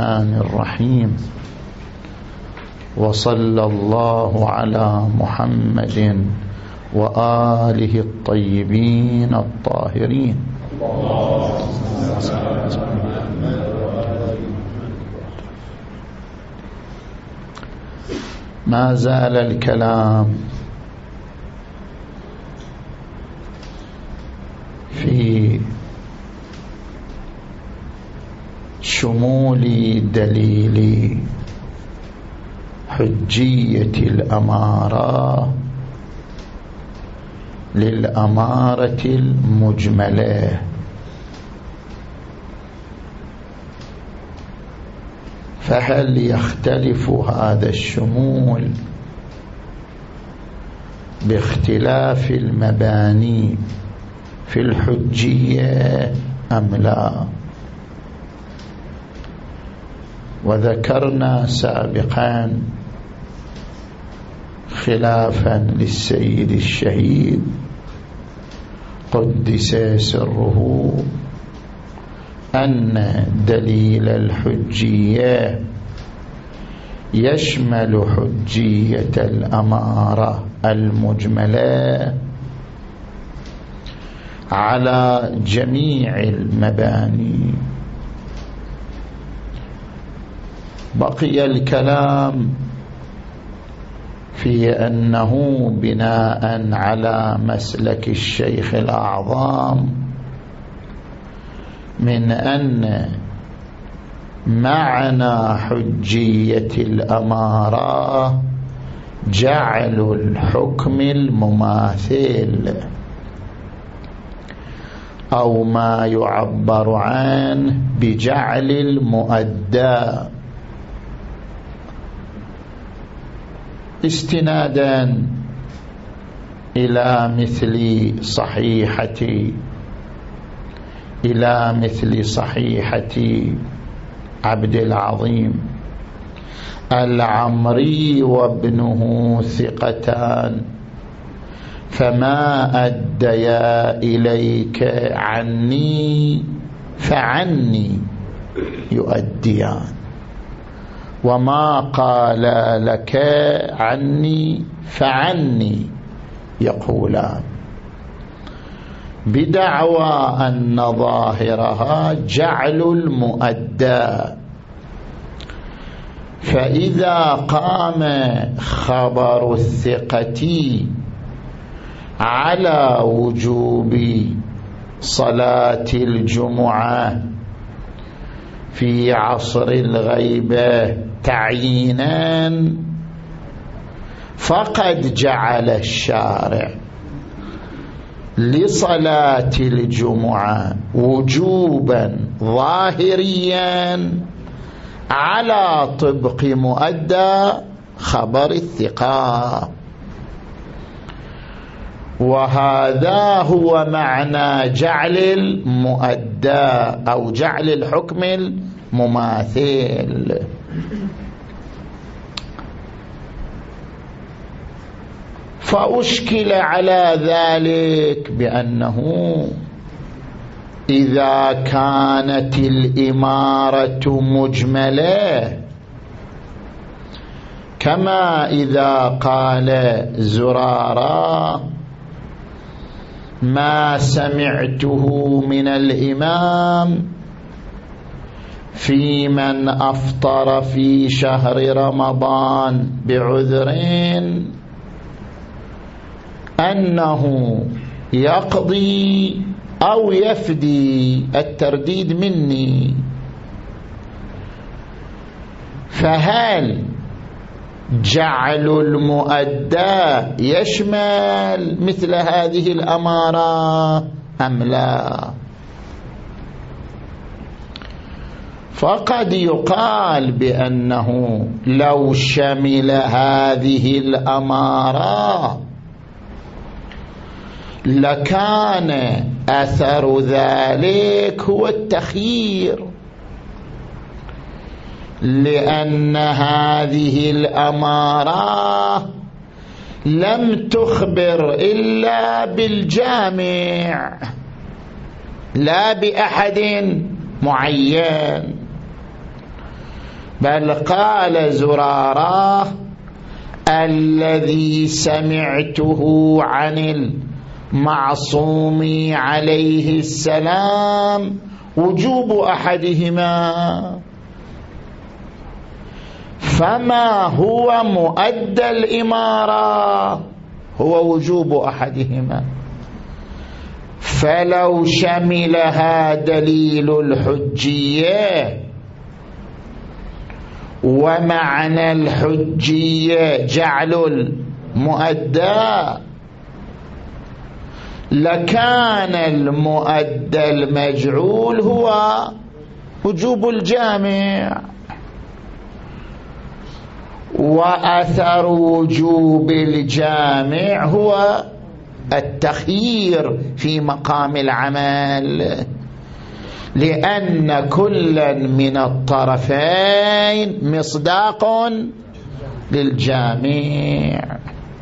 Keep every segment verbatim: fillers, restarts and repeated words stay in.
الرحمن الرحيم. وصلى الله على محمد وآله الطيبين الطاهرين. ما زال الكلام في شمول دليل حجية الأمارة للأمارة المجملة. فهل يختلف هذا الشمول باختلاف المباني في الحجية أم لا؟ وذكرنا سابقا خلافا للسيد الشهيد قدس سره أن دليل الحجية يشمل حجية الأمارة المجملة على جميع المباني. بقي الكلام في أنه بناء على مسلك الشيخ الأعظم من أن معنى حجية الأمارة جعل الحكم المماثل أو ما يعبر عنه بجعل المؤدى، استنادا إلى مثل صحيحة إلى مثل صحيحة عبد العظيم العمري وابنه ثقتان فما أديا إليك عني فعني يؤديان، وما قال لك عني فعني يقولان، بدعوى أن ظاهرها جعل المؤدى. فإذا قام خبر الثقة على وجوب صلاة الجمعة في عصر الغيبة تعيينا، فقد جعل الشارع لصلاة الجمعة وجوبا ظاهريا على طبق مؤدى خبر الثقة. وهذا هو معنى جعل المؤدى أو جعل الحكم المماثل. فأشكل على ذلك بأنه إذا كانت الإمارة مجملة كما إذا قال زرارة ما سمعته من الإمام في من أفطر في شهر رمضان بعذرين أنه يقضي أو يفدي، الترديد مني. فهل جعل المؤدى يشمل مثل هذه الأمارة أم لا؟ فقد يقال بأنه لو شمل هذه الأمارة لكان أثر ذلك هو التخيير، لأن هذه الأمارة لم تخبر إلا بالجامع لا بأحد معين. بل قال زرارة الذي سمعته عن المعصوم عليه السلام وجوب أحدهما، فما هو مؤدى الإمارة؟ هو وجوب أحدهما. فلو شملها دليل الحجية، ومعنى الحجية جعل المؤدى، لكان المؤدى المجعول هو وجوب الجامع، وأثر وجوب الجامع هو التخيير في مقام العمل، لأن كلا من الطرفين مصداق للجامع.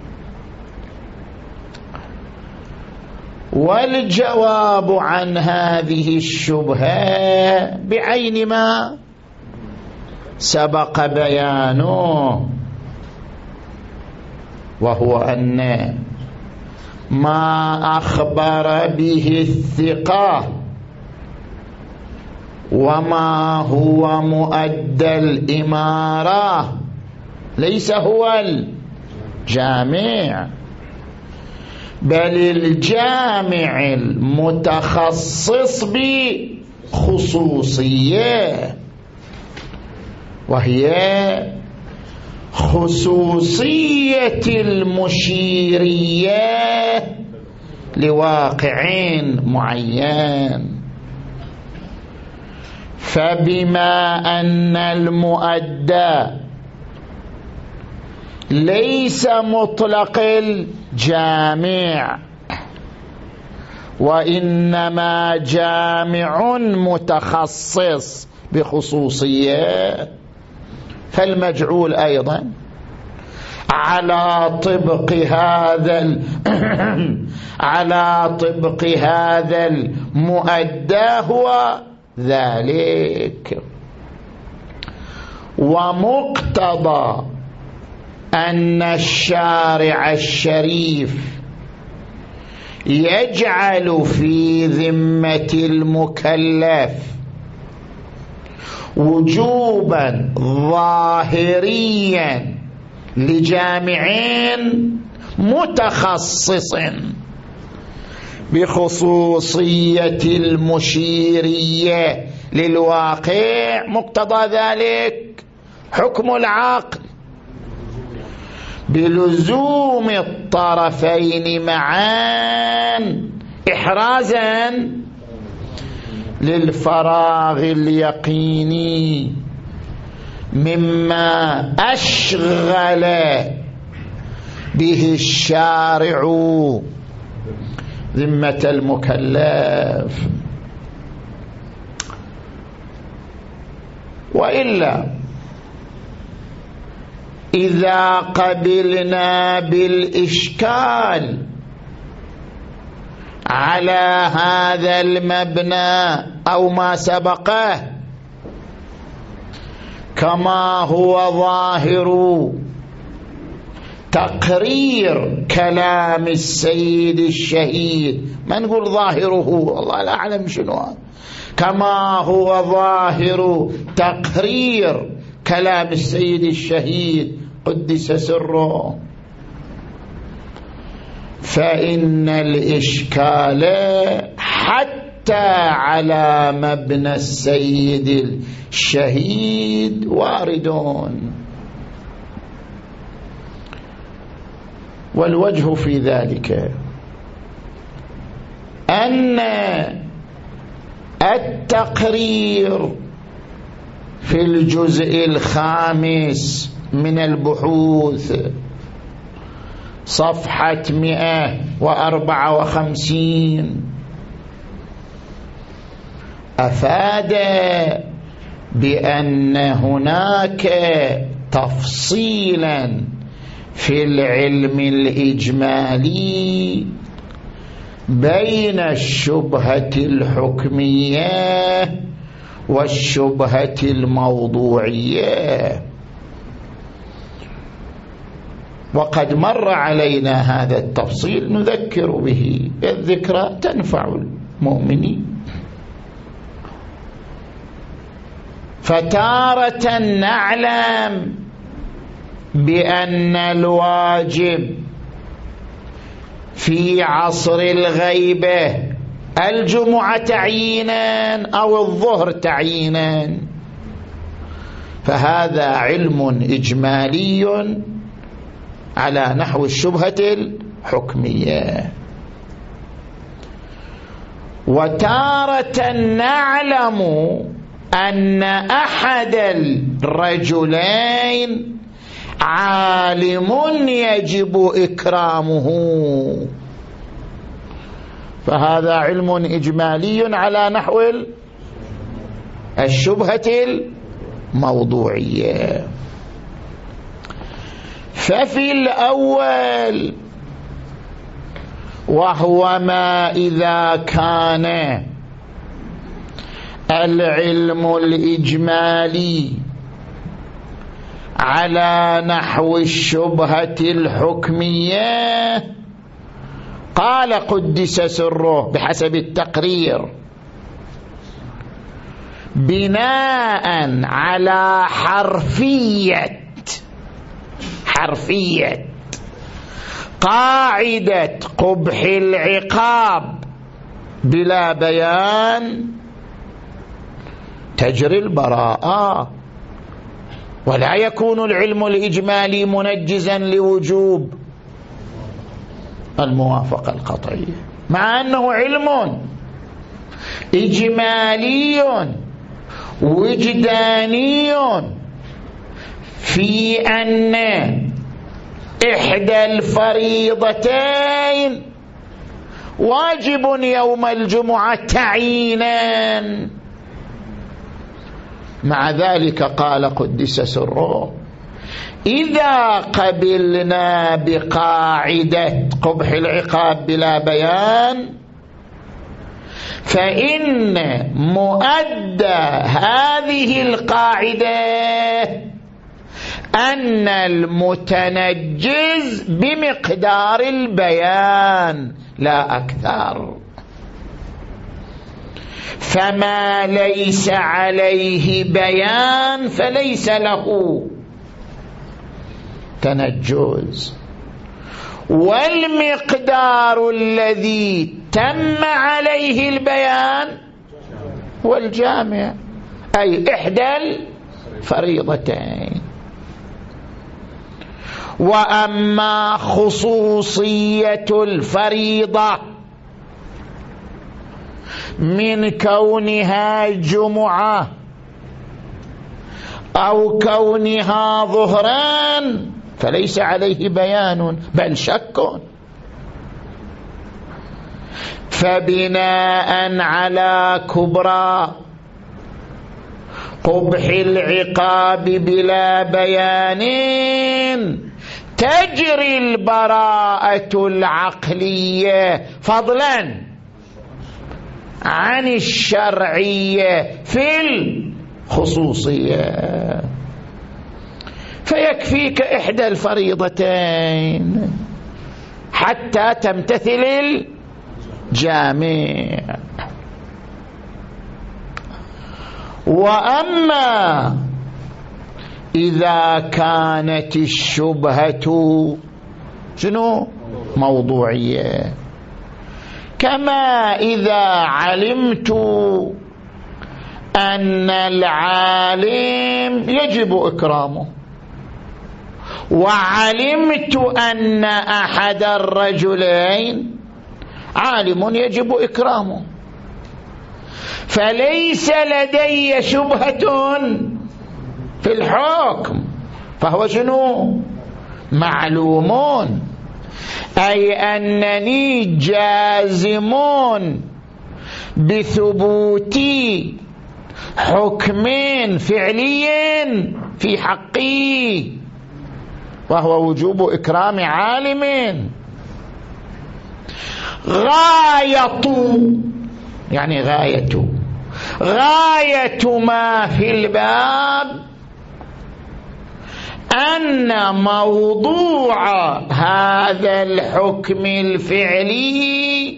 والجواب عن هذه الشبهة بعين ما سبق بيانه، وهو أن ما أخبر به الثقة وما هو مؤدى الإمارة ليس هو الجامع، بل الجامع المتخصص بخصوصية، وهي خصوصية المشيرية لواقع معين. فبما أن المؤدى ليس مطلق الجامع، وإنما جامع متخصص بخصوصية، فالمجعول أيضا على طبق هذا على طبق هذا المؤدى هو ذلك. ومقتضى أن الشارع الشريف يجعل في ذمة المكلف وجوبا ظاهريا لجامعين متخصص بخصوصية المشيرية للواقع، مقتضى ذلك حكم العقل بلزوم الطرفين معا إحرازا للفراغ اليقيني مما أشغل به الشارع ذمة المكلف. وإلا إذا قبلنا بالإشكال على هذا المبنى أو ما سبقه كما هو ظاهر تقرير كلام السيد الشهيد، ما نقول ظاهره، الله لا أعلم شنو، كما هو ظاهر تقرير كلام السيد الشهيد قدس سره، فإن الإشكال حتى على مبنى السيد الشهيد واردون. والوجه في ذلك أن التقرير في الجزء الخامس من البحوث صفحة مئة وأربعة وخمسين أفاد بأن هناك تفصيلا في العلم الإجمالي بين الشبهة الحكمية والشبهة الموضوعية. وقد مر علينا هذا التفصيل نذكر به، الذكرى تنفع المؤمنين. فتارة نعلم بأن الواجب في عصر الغيبة الجمعة تعيينا أو الظهر تعيينا، فهذا علم إجمالي على نحو الشبهة الحكمية. وتارة نعلم أن أحد الرجلين عالم يجب إكرامه، فهذا علم إجمالي على نحو الشبهة الموضوعية. ففي الأول وهو ما إذا كان العلم الإجمالي على نحو الشبهة الحكمية، قال قدس سره بحسب التقرير بناء على حرفية حرفية قاعدة قبح العقاب بلا بيان تجري البراءة، ولا يكون العلم الإجمالي منجزا لوجوب الموافقة القطعية، مع أنه علم إجمالي وجداني في أن إحدى الفريضتين واجب يوم الجمعة تعيينا. مع ذلك قال قدس سره إذا قبلنا بقاعدة قبح العقاب بلا بيان فإن مؤدى هذه القاعدة أن المتنجز بمقدار البيان لا أكثر، فما ليس عليه بيان فليس له تنجز، والمقدار الذي تم عليه البيان والجامع أي إحدى الفريضتين. وأما خصوصية الفريضة من كونها جمعة أو كونها ظهران فليس عليه بيان بل شك، فبناء على كبرى قبح العقاب بلا بيان تجري البراءة العقلية فضلا عن الشرعية في الخصوصية، فيكفيك إحدى الفريضتين حتى تمتثل الجامع. وأما إذا كانت الشبهة شنو موضوعية، كما إذا علمت أن العالم يجب إكرامه، وعلمت أن أحد الرجلين عالم يجب إكرامه، فليس لدي شبهة في الحكم، فهو شنو معلومون، أي أنني جازمون بثبوت حكم فعلي في حقي وهو وجوب إكرام عالم. غاية يعني غاية غاية ما في الباب أن موضوع هذا الحكم الفعلي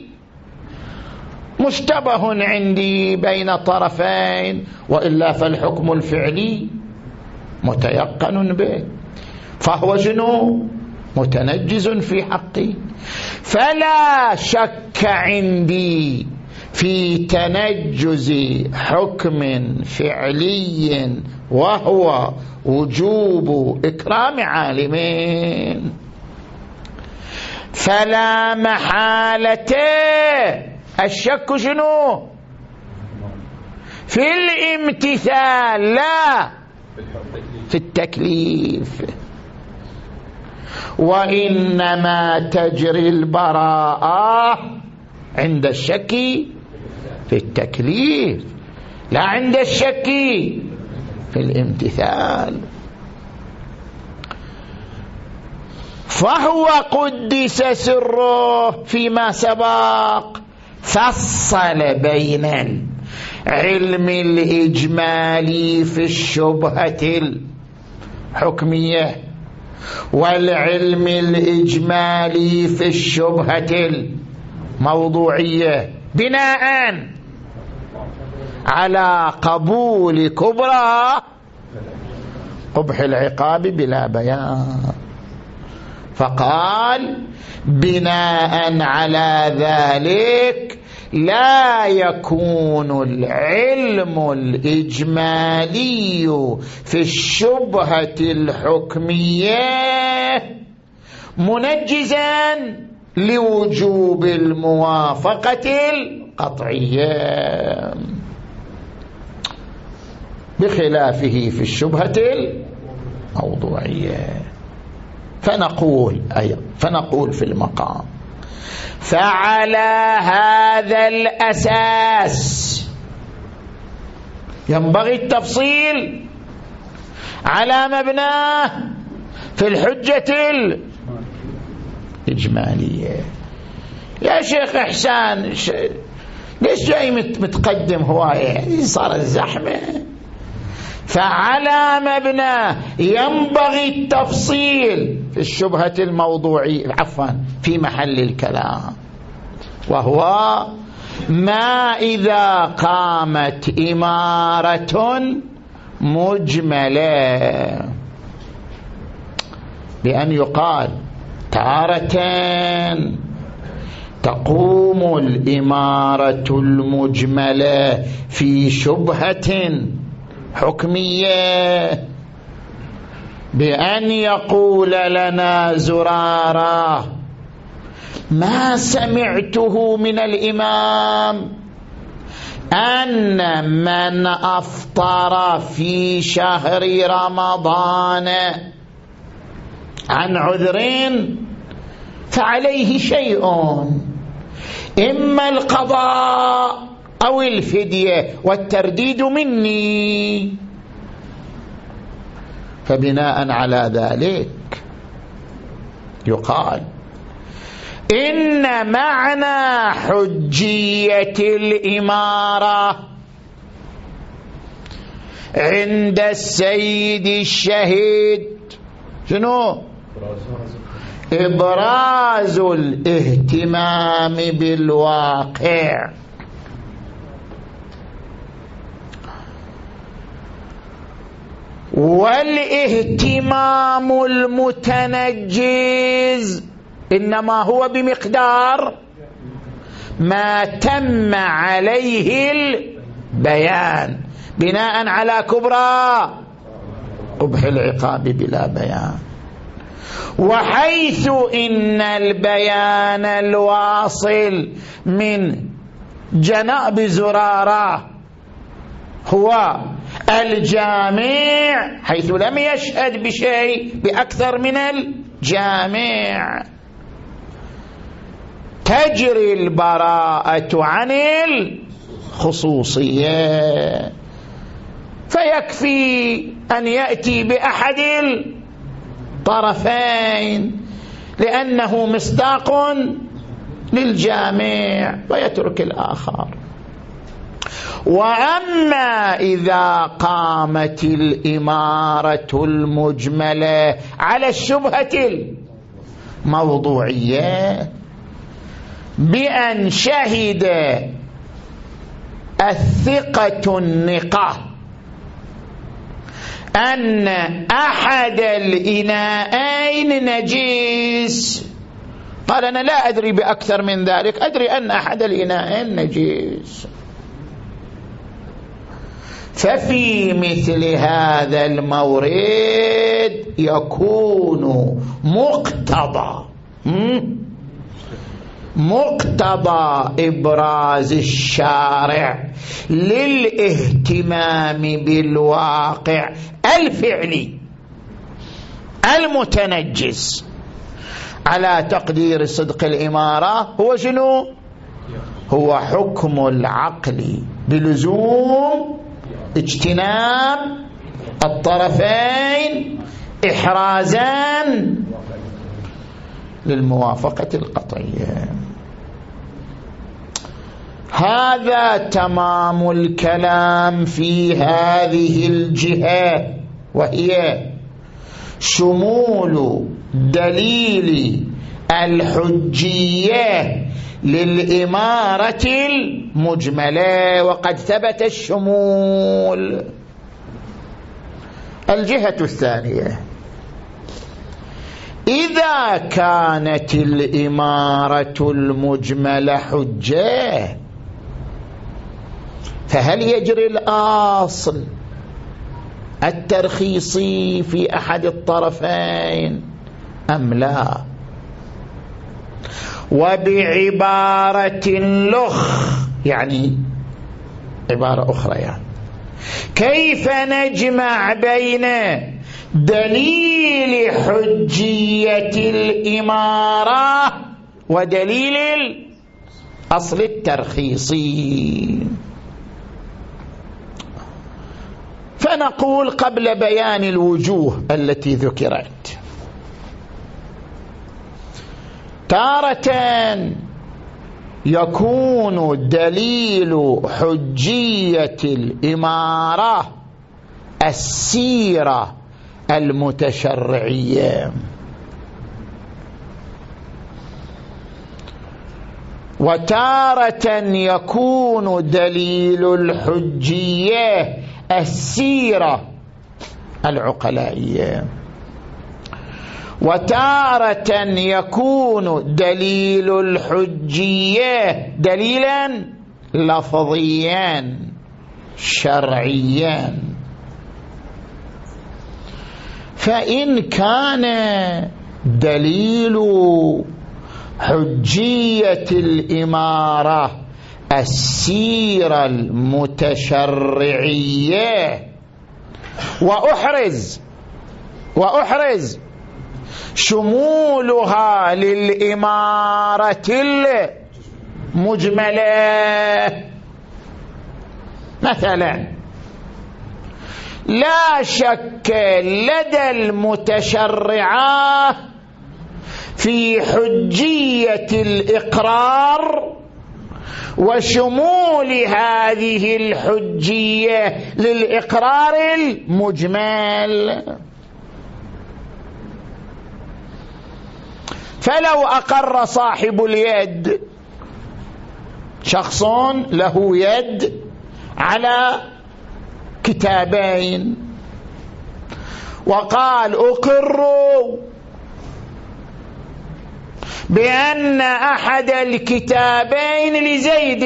مشتبه عندي بين طرفين، وإلا فالحكم الفعلي متيقن به، فهو شنو؟ متنجز في حقي. فلا شك عندي في تنجز حكم فعلي وهو وجوب إكرام عالمين، فلا محالة الشك شنو؟ في الامتثال لا في التكليف. وإنما تجري البراءة عند الشك في التكليف، لا عند الشك في الامتثال. فهو قدس سره فيما سبق فصل بين العلم الإجمالي في الشبهة الحكمية والعلم الإجمالي في الشبهة الموضوعية بناء على قبول كبرى قبح العقاب بلا بيان. فقال بناء على ذلك لا يكون العلم الإجمالي في الشبهة الحكمية منجزا لوجوب الموافقة القطعية، بخلافه في الشبهة الموضوعية. فنقول أيضا فنقول في المقام فعلى هذا الأساس ينبغي التفصيل على مبناه في الحجة الإجمالية. يا شيخ إحسان ليش جاي متقدم هواية؟ صار الزحمة. فعلى مبنى ينبغي التفصيل في الشبهة الموضوعية عفوا في محل الكلام، وهو ما إذا قامت إمارة مجملة، بأن يقال تارة تقوم الإمارة المجملة في شبهة حكمية بأن يقول لنا زرارة ما سمعته من الإمام أن من أفطر في شهر رمضان عن عذرين فعليه شيء، إما القضاء أو الفدية والترديد مني. فبناء على ذلك يقال إن معنى حجية الإمارة عند السيد الشهيد شنو؟ إبراز الاهتمام بالواقع، والاهتمام المتنجز إنما هو بمقدار ما تم عليه البيان بناء على كبرى قبح العقاب بلا بيان. وحيث إن البيان الواصل من جناب زرارة هو الجامع، حيث لم يشهد بشيء بأكثر من الجامع، تجري البراءة عن الخصوصية، فيكفي أن يأتي بأحد الطرفين لأنه مصداق للجامع ويترك الآخر. وأما إذا قامت الإمارة المجملة على الشبهة الموضوعية بأن شهد الثقة النقة أن أحد الإناءين نجيس، قال أنا لا أدري بأكثر من ذلك، أدري أن أحد الإناءين نجيس، ففي مثل هذا المورد يكون مقتضى مقتضى إبراز الشارع للاهتمام بالواقع الفعلي المتنجس على تقدير صدق الإمارة هو شنو؟ هو حكم العقل بلزوم اجتناب الطرفين إحرازا للموافقة القطعية. هذا تمام الكلام في هذه الجهة، وهي شمول دليل الحجية للإمارة المجملة، وقد ثبت الشمول. الجهة الثانية، إذا كانت الإمارة المجملة حجة فهل يجري الأصل الترخيصي في أحد الطرفين أم لا؟ وبعبارة لخ، يعني عبارة أخرى، يعني كيف نجمع بين دليل حجية الإمارة ودليل الأصل الترخيصي؟ فنقول قبل بيان الوجوه التي ذكرت، تارة يكون دليل حجية الإمارة السيرة المتشرعية، وتارة يكون دليل الحجية السيرة العقلائية، وتارة يكون دليل الحجية دليلا لفظيا شرعيا. فإن كان دليل حجية الإمارة السيرة المتشرعية وأحرز وأحرز شمولها للإمارة المجملة، مثلا لا شك لدى المتشرعة في حجية الإقرار وشمول هذه الحجية للإقرار المجمل. فلو أقر صاحب اليد، شخص له يد على كتابين، وقال أقر بأن أحد الكتابين لزيد،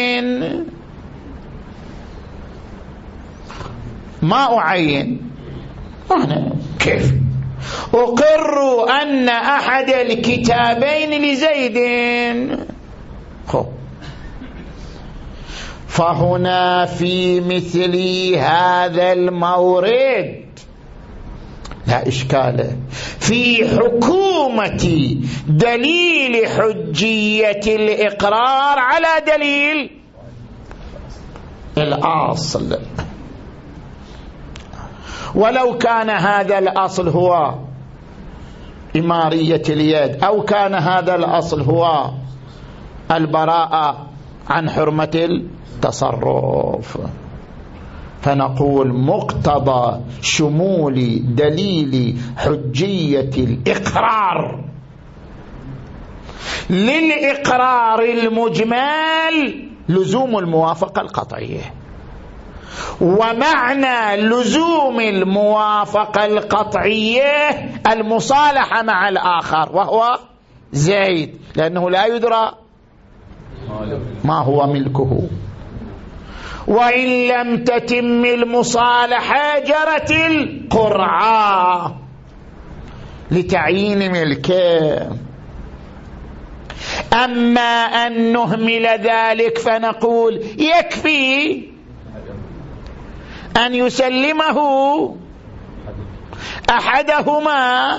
ما أعين أنا كيف أقر أن أحد الكتابين لزيد. خب، فهنا في مثل هذا المورد لا إشكال في حكومة دليل حجية الإقرار على دليل الأصل، ولو كان هذا الأصل هو إمارية اليد، أو كان هذا الأصل هو البراءة عن حرمة التصرف. فنقول مقتضى شمول دليل حجية الإقرار للإقرار المجمل لزوم الموافقة القطعية، ومعنى لزوم الموافقة القطعية المصالحة مع الآخر وهو زيد، لأنه لا يدرى ما هو ملكه، وإن لم تتم المصالحة جرت القرعة لتعيين ملكه. أما أن نهمل ذلك فنقول يكفي أن يسلمه أحدهما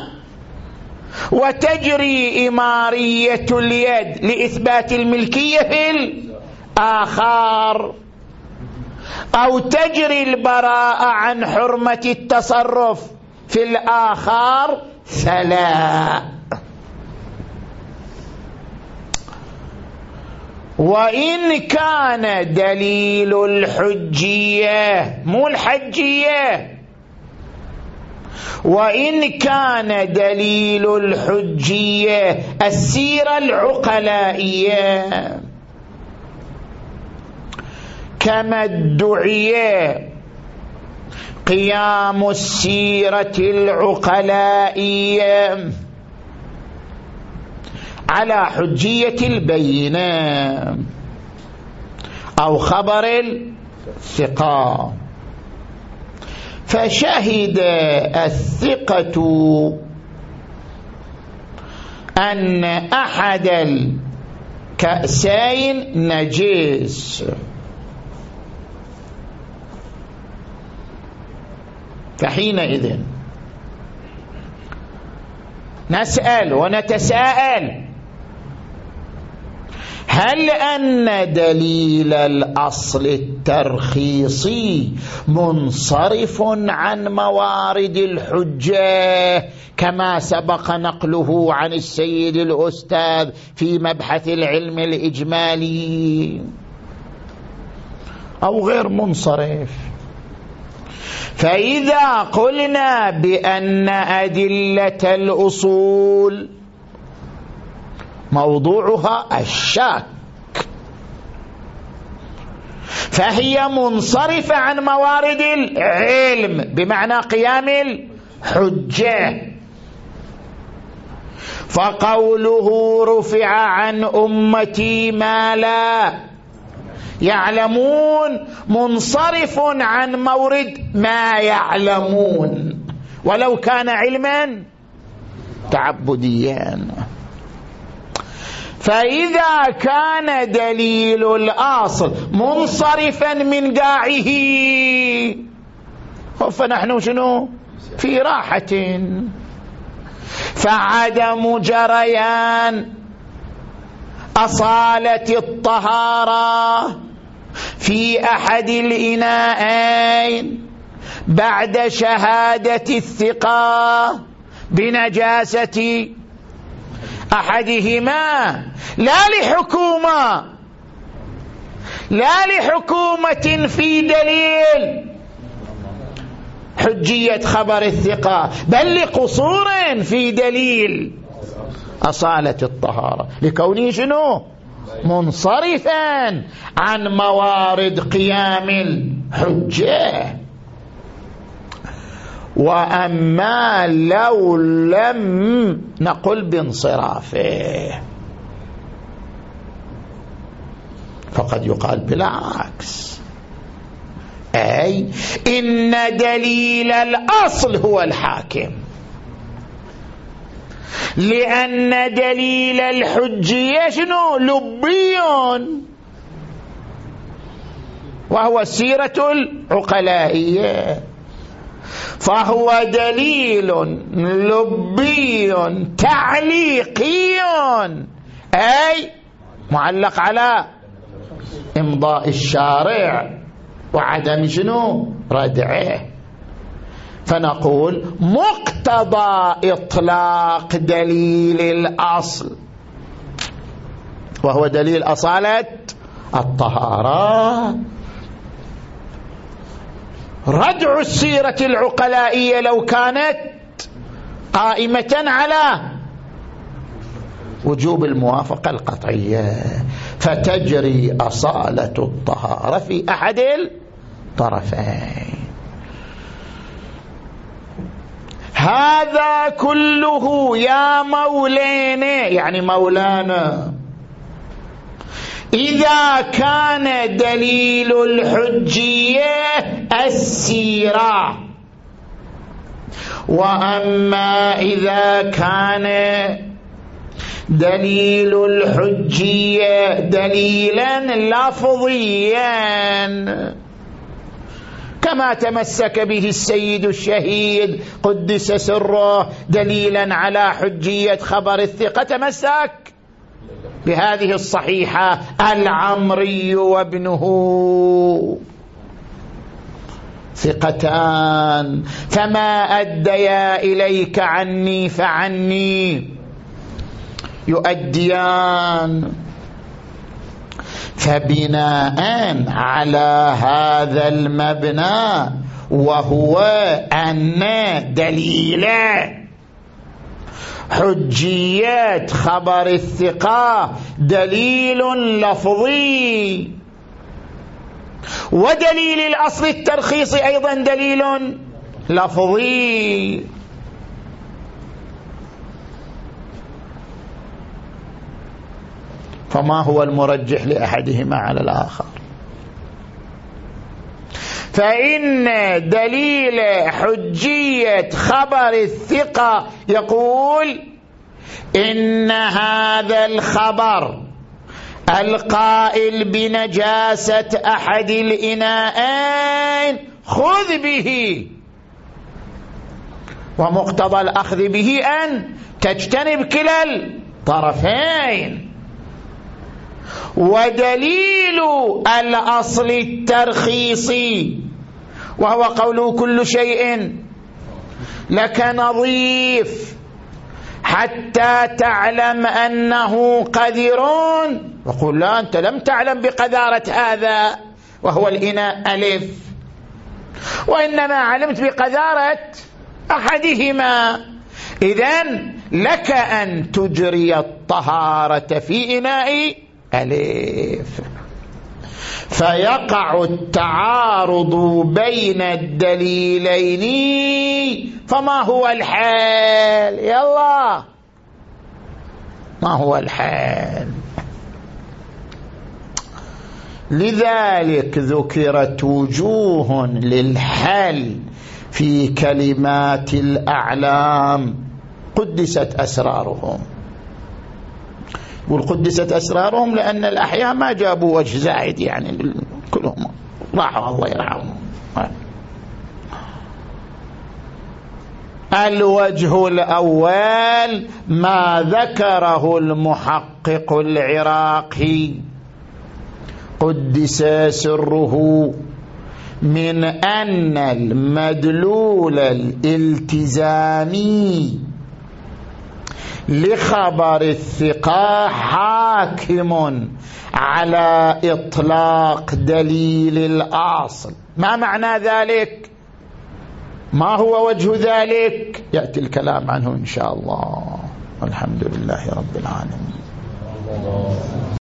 وتجري إمارية اليد لإثبات الملكية في الآخر، أو تجري البراءة عن حرمة التصرف في الآخر، فلا. وإن كان دليل الحجية مو الحجية، وإن كان دليل الحجية السيرة العقلائية كما ادعي قيام السيرة العقلائية على حجية البينة أو خبر الثقة، فشهد الثقة أن أحد الكأسين نجس، فحينئذ نسأل ونتساءل: هل أن دليل الأصل الترخيصي منصرف عن موارد الحجة كما سبق نقله عن السيد الأستاذ في مبحث العلم الإجمالي، أو غير منصرف؟ فإذا قلنا بأن أدلة الأصول موضوعها الشك فهي منصرفة عن موارد العلم بمعنى قيام الحجة، فقوله رفع عن أمتي ما لا يعلمون منصرف عن مورد ما يعلمون ولو كان علما تعبديا. فإذا كان دليل الأصل منصرفا من داعيه فنحن شنو في راحة. فعدم جريان أصالة الطهارة في أحد الإناءين بعد شهادة الثقة بنجاسة أحدهما لا لحكومة لا لحكومة في دليل حجية خبر الثقة، بل لقصور في دليل أصالة الطهارة، لكونه شنو منصرفا عن موارد قيام الحجة. وأما لو لم نقل بانصرافه فقد يقال بالعكس، أي إن دليل الأصل هو الحاكم، لأن دليل الحجية شنو لبي وهو السيرة العقلائية، فهو دليل لبي تعليقي أي معلق على إمضاء الشارع وعدم شنو ردعه. فنقول مقتضى إطلاق دليل الأصل وهو دليل أصالة الطهارة. ردع السيرة العقلائية لو كانت قائمة على وجوب الموافقة القطعية، فتجري أصالة الطهارة في أحد الطرفين. هذا كله يا مولانا، يعني مولانا، إذا كان دليل الحجية السيرة، وأما إذا كان دليل الحجية دليلا لفظيا كما تمسك به السيد الشهيد قدس سره دليلا على حجية خبر الثقة، تمسك بهذه الصحيحة العمري وابنه ثقتان، فما أديا إليك عني فعني يؤديان. فبناء على هذا المبنى، وهو أن دليل حجية خبر الثقة دليل لفظي، ودليل الأصل الترخيص أيضا دليل لفظي، فما هو المرجح لأحدهما على الآخر؟ فإن دليل حجية خبر الثقة يقول إن هذا الخبر القائل بنجاسة أحد الإناءين خذ به، ومقتضى الأخذ به أن تجتنب كلا الطرفين. ودليل الأصل الترخيصي وهو قوله كل شيء لك نظيف حتى تعلم أنه قذر، وقل لا أنت لم تعلم بقذارة هذا وهو الإناء ألف، وإنما علمت بقذارة أحدهما، إذن لك أن تجري الطهارة في إناء ألف. فيقع التعارض بين الدليلين، فما هو الحال؟ يلا ما هو الحال؟ لذلك ذكرت وجوه للحل في كلمات الأعلام قدست أسرارهم. والقدست أسرارهم لأن الأحياء ما جابوا وجه زائد، يعني كلهم راحوا الله يرحمهم. الوجه الأول ما ذكره المحقق العراقي قدس سره من أن المدلول الالتزامي لخبر الثقة حاكم على إطلاق دليل الأصل. ما معنى ذلك؟ ما هو وجه ذلك؟ يأتي الكلام عنه إن شاء الله. والحمد لله رب العالمين.